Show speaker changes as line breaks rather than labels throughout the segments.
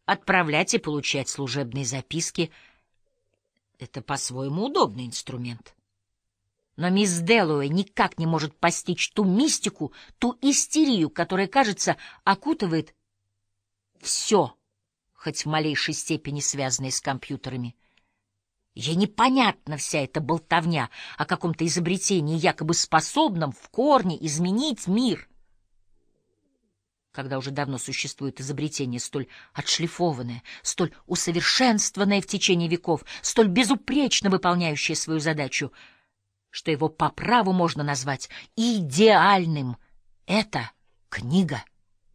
Отправлять и получать служебные записки — это по-своему удобный инструмент. Но мисс Дэллоуэй никак не может постичь ту мистику, ту истерию, которая, кажется, окутывает все, хоть в малейшей степени связанное с компьютерами. Ей непонятна вся эта болтовня о каком-то изобретении, якобы способном в корне изменить мир, когда уже давно существует изобретение столь отшлифованное, столь усовершенствованное в течение веков, столь безупречно выполняющее свою задачу, что его по праву можно назвать идеальным. Это книга.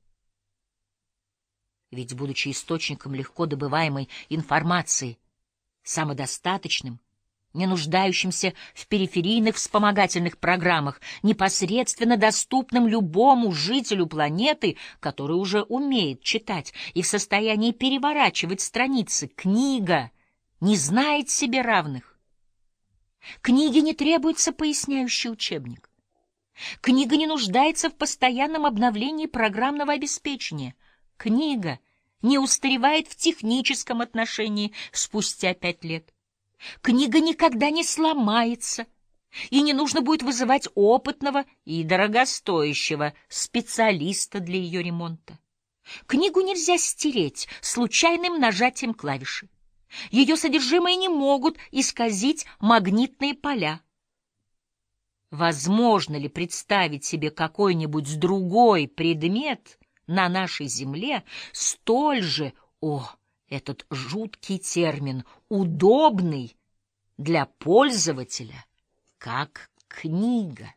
Ведь, будучи источником легко добываемой информации, самодостаточным, не нуждающимся в периферийных вспомогательных программах, непосредственно доступным любому жителю планеты, который уже умеет читать и в состоянии переворачивать страницы, книга не знает себе равных. Книге не требуется поясняющий учебник. Книга не нуждается в постоянном обновлении программного обеспечения. Книга не устаревает в техническом отношении спустя 5 лет. Книга никогда не сломается, и не нужно будет вызывать опытного и дорогостоящего специалиста для ее ремонта. Книгу нельзя стереть случайным нажатием клавиши. Ее содержимое не могут исказить магнитные поля. Возможно ли представить себе какой-нибудь другой предмет на нашей Земле столь же, этот жуткий термин, удобный для пользователя, как книга?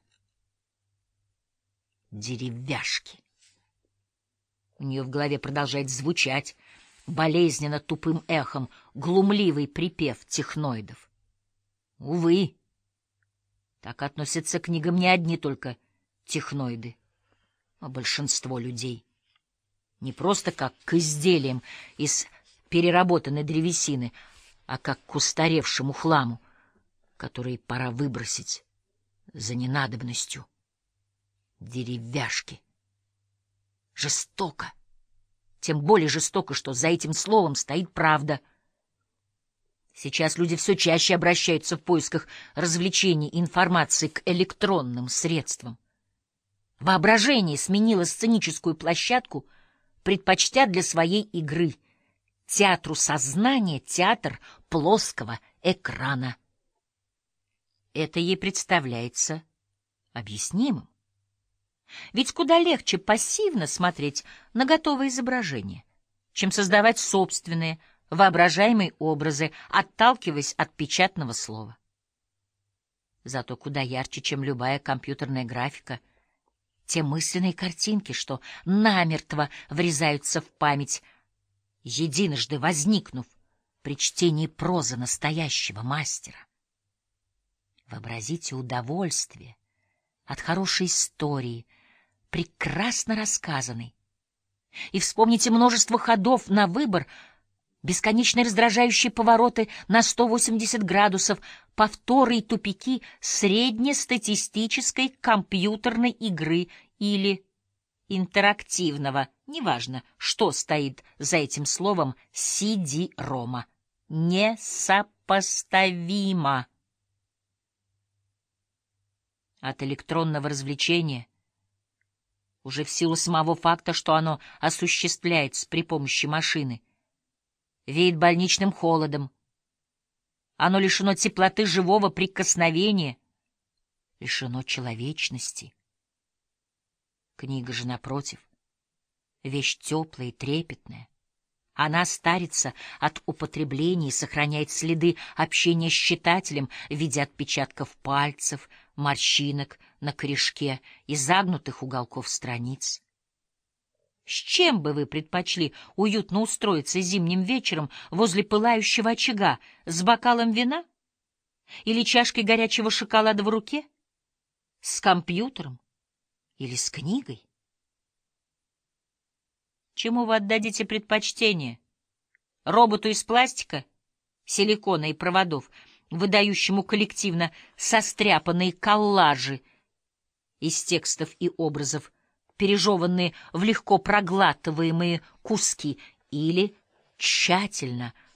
Деревяшки. У нее в голове продолжает звучать болезненно тупым эхом глумливый припев техноидов. Увы, так относятся к книгам не одни только техноиды, а большинство людей. Не просто как к изделиям из переработанной древесины, а как к устаревшему хламу, который пора выбросить за ненадобностью. Деревяшки. Жестоко. Тем более жестоко, что за этим словом стоит правда. Сейчас люди все чаще обращаются в поисках развлечений и информации к электронным средствам. Воображение сменило сценическую площадку, предпочтя для своей игры театру сознания театр плоского экрана. Это ей представляется объяснимым. Ведь куда легче пассивно смотреть на готовые изображения, чем создавать собственные воображаемые образы, отталкиваясь от печатного слова. Зато куда ярче, чем любая компьютерная графика, те мысленные картинки, что намертво врезаются в память, единожды возникнув при чтении прозы настоящего мастера. Вообразите удовольствие от хорошей истории, прекрасно рассказанной, и вспомните множество ходов на выбор, бесконечно раздражающие повороты на 180 градусов, повторы и тупики среднестатистической компьютерной игры или интерактивного, неважно, что стоит за этим словом, CD-ROM. Несопоставимо. От электронного развлечения, уже в силу самого факта, что оно осуществляется при помощи машины, веет больничным холодом. Оно лишено теплоты живого прикосновения, лишено человечности. Книга же, напротив, вещь теплая и трепетная. Она старится от употребления и сохраняет следы общения с читателем в виде отпечатков пальцев, морщинок на корешке и загнутых уголков страниц. С чем бы вы предпочли уютно устроиться зимним вечером возле пылающего очага, с бокалом вина или чашкой горячего шоколада в руке, с компьютером или с книгой? Чему вы отдадите предпочтение? Роботу из пластика, силикона и проводов, выдающему коллективно состряпанные коллажи из текстов и образов, пережеванные в легко проглатываемые куски, или тщательно